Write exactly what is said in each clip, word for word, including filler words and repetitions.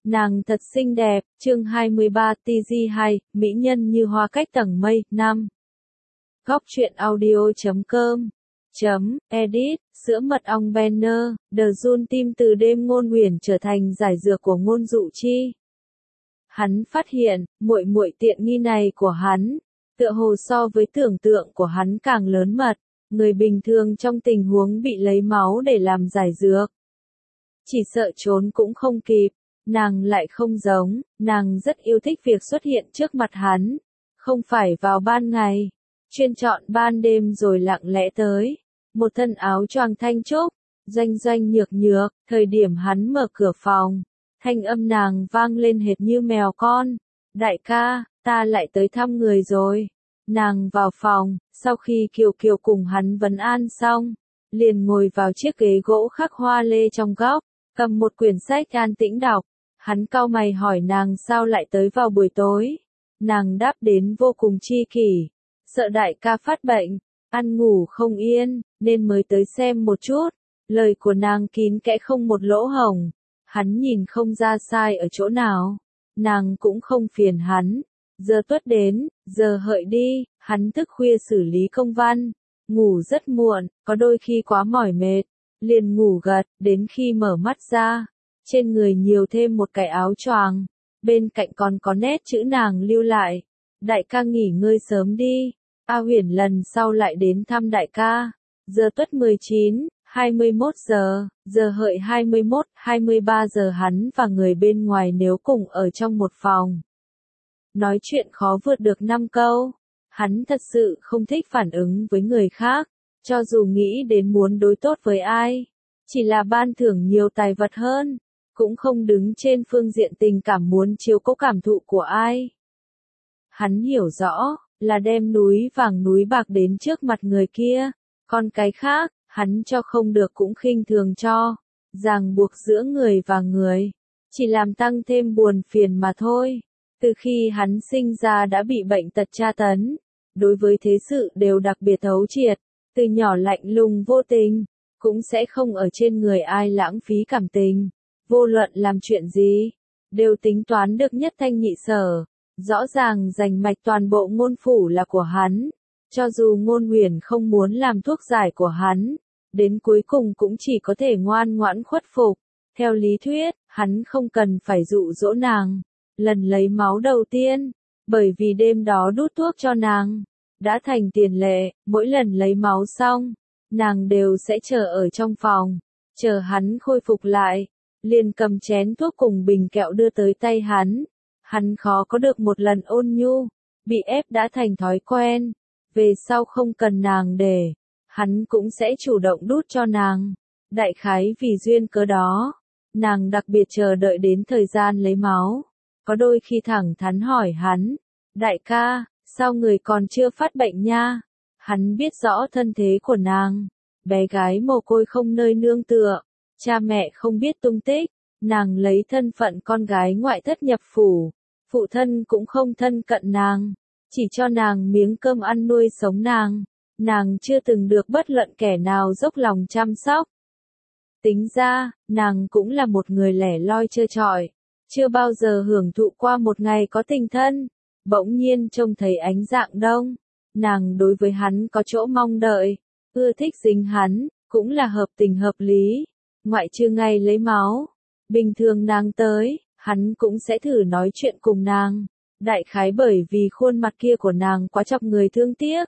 Nàng thật xinh đẹp, chương hai mươi ba T G hai, mỹ nhân như hoa cách tầng mây, năm. Góc truyện audio chấm com chấm edit, sữa mật ong Banner, The Jun Tim từ đêm ngôn huyền trở thành giải dược của ngôn dụ chi. Hắn phát hiện, muội muội tiện nghi này của hắn, tựa hồ so với tưởng tượng của hắn càng lớn mật, người bình thường trong tình huống bị lấy máu để làm giải dược. Chỉ sợ trốn cũng không kịp. Nàng lại không giống, nàng rất yêu thích việc xuất hiện trước mặt hắn, không phải vào ban ngày, chuyên chọn ban đêm rồi lặng lẽ tới, một thân áo choàng thanh trúc, doanh doanh nhược nhược, thời điểm hắn mở cửa phòng, thanh âm nàng vang lên hệt như mèo con, đại ca, ta lại tới thăm người rồi, nàng vào phòng, sau khi Kiều Kiều cùng hắn vấn an xong, liền ngồi vào chiếc ghế gỗ khắc hoa lê trong góc, cầm một quyển sách an tĩnh đọc. Hắn cau mày hỏi nàng sao lại tới vào buổi tối. Nàng đáp đến vô cùng chi kỷ. Sợ đại ca phát bệnh, ăn ngủ không yên, nên mới tới xem một chút. Lời của nàng kín kẽ không một lỗ hổng. Hắn nhìn không ra sai ở chỗ nào. Nàng cũng không phiền hắn. Giờ tuất đến, giờ hợi đi, hắn thức khuya xử lý công văn. Ngủ rất muộn, có đôi khi quá mỏi mệt. Liền ngủ gật, đến khi mở mắt ra. Trên người nhiều thêm một cái áo choàng, bên cạnh còn có nét chữ nàng lưu lại. Đại ca nghỉ ngơi sớm đi, A Huyền lần sau lại đến thăm đại ca. Giờ tuất mười chín, hai mươi mốt giờ, giờ hợi hai mươi mốt, hai mươi ba giờ hắn và người bên ngoài nếu cùng ở trong một phòng. Nói chuyện khó vượt được năm câu, hắn thật sự không thích phản ứng với người khác, cho dù nghĩ đến muốn đối tốt với ai, chỉ là ban thưởng nhiều tài vật hơn. Cũng không đứng trên phương diện tình cảm muốn chiếu cố cảm thụ của ai. Hắn hiểu rõ, là đem núi vàng núi bạc đến trước mặt người kia, còn cái khác, hắn cho không được cũng khinh thường cho, ràng buộc giữa người và người, chỉ làm tăng thêm buồn phiền mà thôi. Từ khi hắn sinh ra đã bị bệnh tật tra tấn, đối với thế sự đều đặc biệt thấu triệt, từ nhỏ lạnh lùng vô tình, cũng sẽ không ở trên người ai lãng phí cảm tình. Vô luận làm chuyện gì, đều tính toán được nhất thanh nhị sở, rõ ràng rành mạch toàn bộ ngôn phủ là của hắn, cho dù ngôn huyền không muốn làm thuốc giải của hắn, đến cuối cùng cũng chỉ có thể ngoan ngoãn khuất phục. Theo lý thuyết, hắn không cần phải dụ dỗ nàng, lần lấy máu đầu tiên, bởi vì đêm đó đút thuốc cho nàng, đã thành tiền lệ, mỗi lần lấy máu xong, nàng đều sẽ chờ ở trong phòng, chờ hắn khôi phục lại. Liền cầm chén thuốc cùng bình kẹo đưa tới tay hắn. Hắn khó có được một lần ôn nhu, bị ép đã thành thói quen. Về sau không cần nàng để, hắn cũng sẽ chủ động đút cho nàng. Đại khái vì duyên cớ đó, nàng đặc biệt chờ đợi đến thời gian lấy máu. Có đôi khi thẳng thắn hỏi hắn, đại ca, sao người còn chưa phát bệnh nha? Hắn biết rõ thân thế của nàng, bé gái mồ côi không nơi nương tựa. Cha mẹ không biết tung tích, nàng lấy thân phận con gái ngoại thất nhập phủ, phụ thân cũng không thân cận nàng, chỉ cho nàng miếng cơm ăn nuôi sống nàng, nàng chưa từng được bất luận kẻ nào dốc lòng chăm sóc. Tính ra, nàng cũng là một người lẻ loi trơ trọi, chưa bao giờ hưởng thụ qua một ngày có tình thân, bỗng nhiên trông thấy ánh dạng đông, nàng đối với hắn có chỗ mong đợi, ưa thích dính hắn, cũng là hợp tình hợp lý. Ngoại trừ ngày lấy máu, bình thường nàng tới, hắn cũng sẽ thử nói chuyện cùng nàng, đại khái bởi vì khuôn mặt kia của nàng quá chọc người thương tiếc.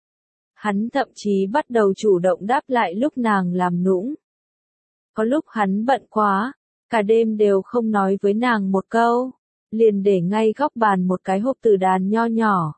Hắn thậm chí bắt đầu chủ động đáp lại lúc nàng làm nũng. Có lúc hắn bận quá, cả đêm đều không nói với nàng một câu, liền để ngay góc bàn một cái hộp tử đàn nho nhỏ.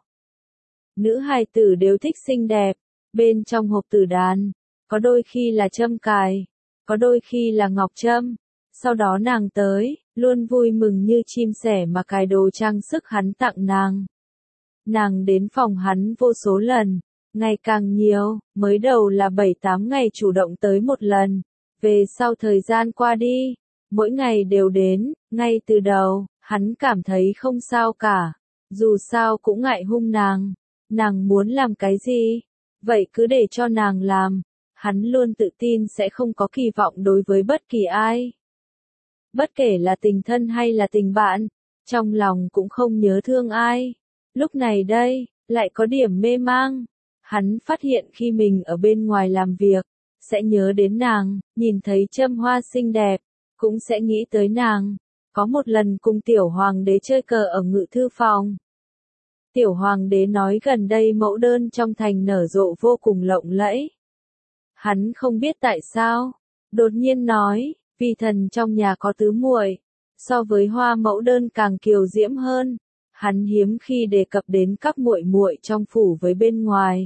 Nữ hài tử đều thích xinh đẹp, bên trong hộp tử đàn, có đôi khi là châm cài. Có đôi khi là ngọc trâm, sau đó nàng tới, luôn vui mừng như chim sẻ mà cài đồ trang sức hắn tặng nàng. Nàng đến phòng hắn vô số lần, ngày càng nhiều, mới đầu là bảy tám ngày chủ động tới một lần, về sau thời gian qua đi, mỗi ngày đều đến, ngay từ đầu, hắn cảm thấy không sao cả, dù sao cũng ngại hung nàng, nàng muốn làm cái gì, vậy cứ để cho nàng làm. Hắn luôn tự tin sẽ không có kỳ vọng đối với bất kỳ ai. Bất kể là tình thân hay là tình bạn, trong lòng cũng không nhớ thương ai. Lúc này đây, lại có điểm mê mang. Hắn phát hiện khi mình ở bên ngoài làm việc, sẽ nhớ đến nàng, nhìn thấy châm hoa xinh đẹp, cũng sẽ nghĩ tới nàng. Có một lần cùng tiểu hoàng đế chơi cờ ở ngự thư phòng. Tiểu hoàng đế nói gần đây mẫu đơn trong thành nở rộ vô cùng lộng lẫy. Hắn không biết tại sao, đột nhiên nói, vì thần trong nhà có tứ muội, so với hoa mẫu đơn càng kiều diễm hơn. Hắn hiếm khi đề cập đến các muội muội trong phủ với bên ngoài.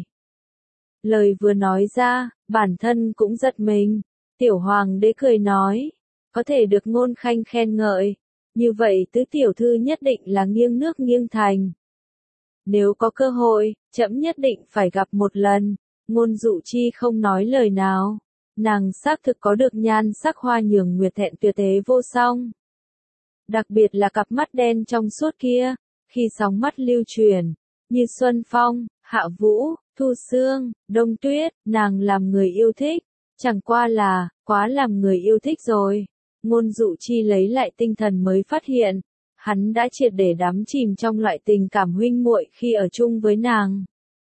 Lời vừa nói ra, bản thân cũng giật mình. Tiểu hoàng đế cười nói, có thể được Ngôn Khanh khen ngợi, như vậy tứ tiểu thư nhất định là nghiêng nước nghiêng thành. Nếu có cơ hội, trẫm nhất định phải gặp một lần. Ngôn Dụ Chi không nói lời nào. Nàng xác thực có được nhan sắc hoa nhường nguyệt thẹn tuyệt thế vô song. Đặc biệt là cặp mắt đen trong suốt kia, khi sóng mắt lưu truyền, như Xuân Phong, Hạ Vũ, Thu Sương, Đông Tuyết, nàng làm người yêu thích. Chẳng qua là, quá làm người yêu thích rồi. Ngôn Dụ Chi lấy lại tinh thần mới phát hiện, hắn đã triệt để đắm chìm trong loại tình cảm huynh muội khi ở chung với nàng.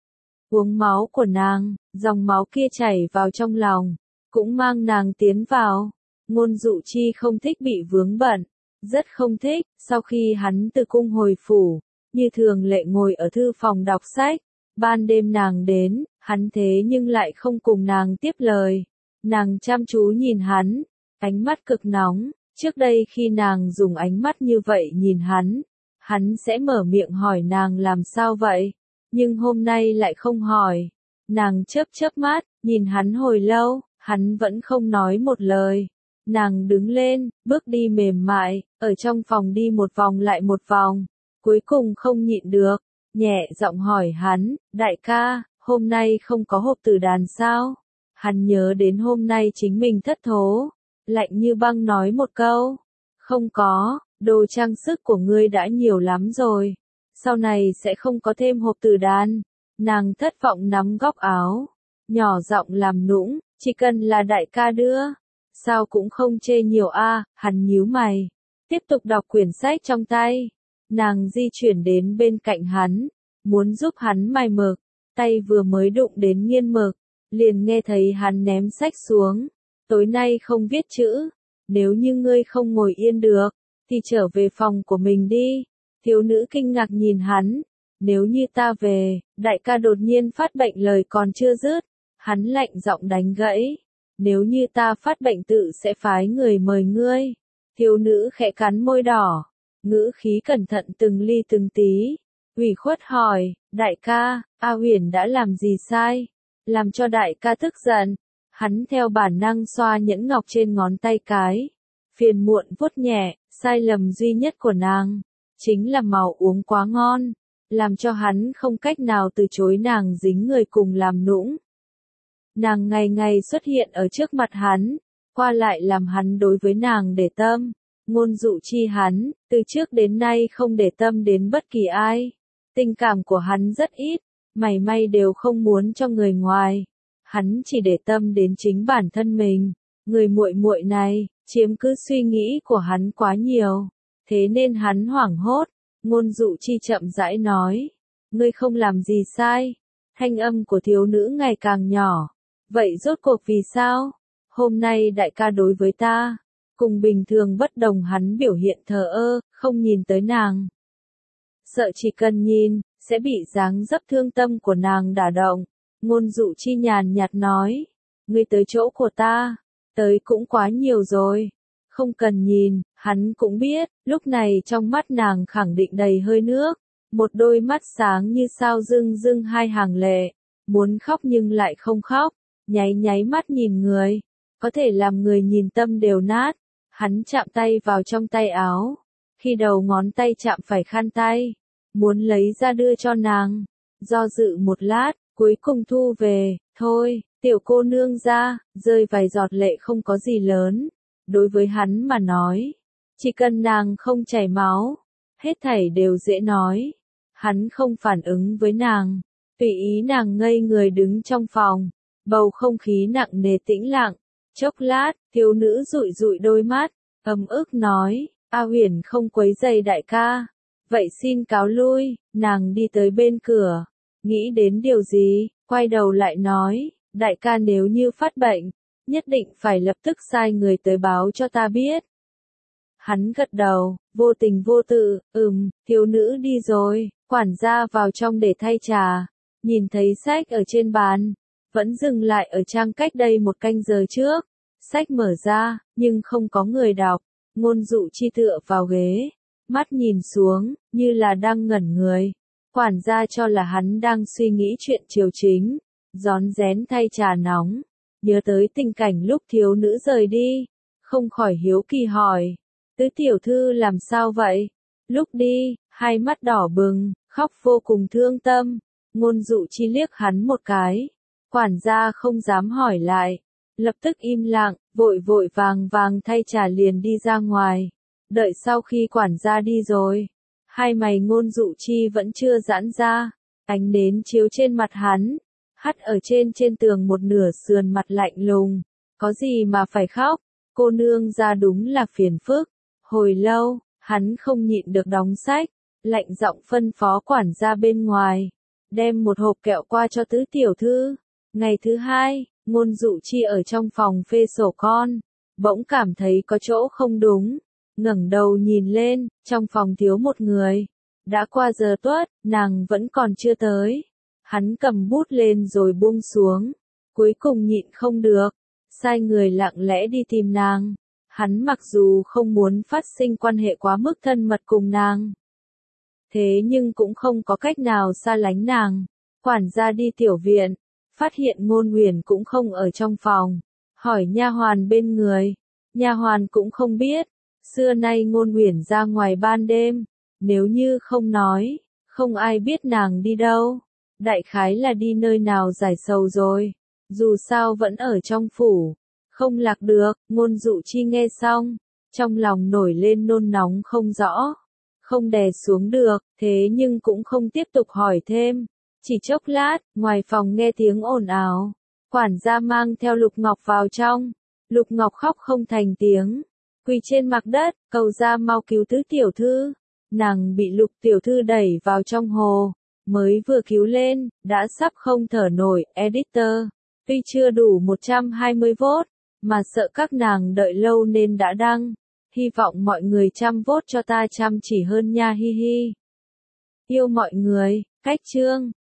Uống máu của nàng, dòng máu kia chảy vào trong lòng, cũng mang nàng tiến vào. Ngôn Dụ Chi không thích bị vướng bận, rất không thích, sau khi hắn từ cung hồi phủ, như thường lệ ngồi ở thư phòng đọc sách. Ban đêm nàng đến, hắn thế nhưng lại không cùng nàng tiếp lời. Nàng chăm chú nhìn hắn, ánh mắt cực nóng. Trước đây khi nàng dùng ánh mắt như vậy nhìn hắn, hắn sẽ mở miệng hỏi nàng làm sao vậy, nhưng hôm nay lại không hỏi. Nàng chớp chớp mắt, nhìn hắn hồi lâu, hắn vẫn không nói một lời. Nàng đứng lên, bước đi mềm mại, ở trong phòng đi một vòng lại một vòng, cuối cùng không nhịn được, nhẹ giọng hỏi hắn, đại ca, hôm nay không có hộp tử đàn sao? Hắn nhớ đến hôm nay chính mình thất thố, lạnh như băng nói một câu, không có, đồ trang sức của ngươi đã nhiều lắm rồi, sau này sẽ không có thêm hộp tử đàn. Nàng thất vọng nắm góc áo, nhỏ giọng làm nũng, chỉ cần là đại ca đưa, sao cũng không chê nhiều a. Hắn nhíu mày, tiếp tục đọc quyển sách trong tay. Nàng di chuyển đến bên cạnh hắn, muốn giúp hắn mài mực, tay vừa mới đụng đến nghiên mực, liền nghe thấy hắn ném sách xuống. Tối nay không viết chữ, nếu như ngươi không ngồi yên được, thì trở về phòng của mình đi. Thiếu nữ kinh ngạc nhìn hắn, nếu như ta về, đại ca đột nhiên phát bệnh lời còn chưa dứt, hắn lạnh giọng đánh gãy. Nếu như ta phát bệnh tự sẽ phái người mời ngươi. Thiếu nữ khẽ cắn môi đỏ, ngữ khí cẩn thận từng ly từng tí, ủy khuất hỏi, đại ca, A Huyền đã làm gì sai, làm cho đại ca tức giận. Hắn theo bản năng xoa nhẫn ngọc trên ngón tay cái, phiền muộn vuốt nhẹ, sai lầm duy nhất của nàng, chính là màu uống quá ngon, làm cho hắn không cách nào từ chối nàng dính người cùng làm nũng. Nàng ngày ngày xuất hiện ở trước mặt hắn, qua lại làm hắn đối với nàng để tâm. Ngôn Dụ Chi hắn, từ trước đến nay không để tâm đến bất kỳ ai. Tình cảm của hắn rất ít, mảy may đều không muốn cho người ngoài. Hắn chỉ để tâm đến chính bản thân mình. Người muội muội này, chiếm cứ suy nghĩ của hắn quá nhiều. Thế nên hắn hoảng hốt. Ngôn Dụ Chi chậm rãi nói, ngươi không làm gì sai. Thanh âm của thiếu nữ ngày càng nhỏ. Vậy rốt cuộc vì sao? Hôm nay đại ca đối với ta, cùng bình thường bất đồng. Hắn biểu hiện thờ ơ, không nhìn tới nàng. Sợ chỉ cần nhìn, sẽ bị dáng dấp thương tâm của nàng đả động. Ngôn Dụ Chi nhàn nhạt nói, ngươi tới chỗ của ta, tới cũng quá nhiều rồi. Không cần nhìn, hắn cũng biết, lúc này trong mắt nàng khẳng định đầy hơi nước. Một đôi mắt sáng như sao rưng rưng hai hàng lệ, muốn khóc nhưng lại không khóc, nháy nháy mắt nhìn người, có thể làm người nhìn tâm đều nát. Hắn chạm tay vào trong tay áo, khi đầu ngón tay chạm phải khăn tay, muốn lấy ra đưa cho nàng, do dự một lát, cuối cùng thu về. Thôi, tiểu cô nương ra, rơi vài giọt lệ không có gì lớn, đối với hắn mà nói, chỉ cần nàng không chảy máu, hết thảy đều dễ nói. Hắn không phản ứng với nàng, tùy ý nàng ngây người đứng trong phòng, bầu không khí nặng nề tĩnh lặng. Chốc lát, thiếu nữ dụi dụi đôi mắt, ấm ức nói, A Huyền không quấy rầy đại ca. Vậy xin cáo lui, nàng đi tới bên cửa, nghĩ đến điều gì, quay đầu lại nói, đại ca nếu như phát bệnh, nhất định phải lập tức sai người tới báo cho ta biết. Hắn gật đầu, vô tình vô tự, ừm, thiếu nữ đi rồi, quản gia vào trong để thay trà, nhìn thấy sách ở trên bàn, vẫn dừng lại ở trang cách đây một canh giờ trước, sách mở ra, nhưng không có người đọc, Ngôn Dụ Chi tựa vào ghế, mắt nhìn xuống, như là đang ngẩn người, quản gia cho là hắn đang suy nghĩ chuyện triều chính, rón rén thay trà nóng, nhớ tới tình cảnh lúc thiếu nữ rời đi, không khỏi hiếu kỳ hỏi. Tứ tiểu thư làm sao vậy? Lúc đi, hai mắt đỏ bừng, khóc vô cùng thương tâm. Ngôn Dụ Chi liếc hắn một cái. Quản gia không dám hỏi lại. Lập tức im lặng, vội vội vàng vàng thay trà liền đi ra ngoài. Đợi sau khi quản gia đi rồi. Hai mày Ngôn Dụ Chi vẫn chưa giãn ra. Ánh nến chiếu trên mặt hắn. Hắt ở trên trên tường một nửa sườn mặt lạnh lùng. Có gì mà phải khóc? Cô nương ra đúng là phiền phức. Hồi lâu, hắn không nhịn được đóng sách, lạnh giọng phân phó quản gia bên ngoài, đem một hộp kẹo qua cho tứ tiểu thư. Ngày thứ hai, Ngôn Dụ Chi ở trong phòng phê sổ con, bỗng cảm thấy có chỗ không đúng, ngẩng đầu nhìn lên, trong phòng thiếu một người. Đã qua giờ tuất, nàng vẫn còn chưa tới. Hắn cầm bút lên rồi buông xuống, cuối cùng nhịn không được, sai người lặng lẽ đi tìm nàng. Hắn mặc dù không muốn phát sinh quan hệ quá mức thân mật cùng nàng, thế nhưng cũng không có cách nào xa lánh nàng. Quản gia đi tiểu viện, phát hiện Ngôn Huyền cũng không ở trong phòng, hỏi nha hoàn bên người, nha hoàn cũng không biết. Xưa nay Ngôn Huyền ra ngoài ban đêm, nếu như không nói, không ai biết nàng đi đâu. Đại khái là đi nơi nào giải sầu rồi, dù sao vẫn ở trong phủ. Không lạc được. Ngôn Dụ Chi nghe xong, trong lòng nổi lên nôn nóng không rõ, không đè xuống được, thế nhưng cũng không tiếp tục hỏi thêm. Chỉ chốc lát, ngoài phòng nghe tiếng ồn ào, quản gia mang theo Lục Ngọc vào trong. Lục Ngọc khóc không thành tiếng, quỳ trên mặt đất, cầu ra mau cứu tứ tiểu thư. Nàng bị Lục tiểu thư đẩy vào trong hồ, mới vừa cứu lên, đã sắp không thở nổi. Editor, tuy chưa đủ một trăm hai mươi vốt, mà sợ các nàng đợi lâu nên đã đăng. Hy vọng mọi người chăm vote cho ta chăm chỉ hơn nha, hi hi. Yêu mọi người. Cách chương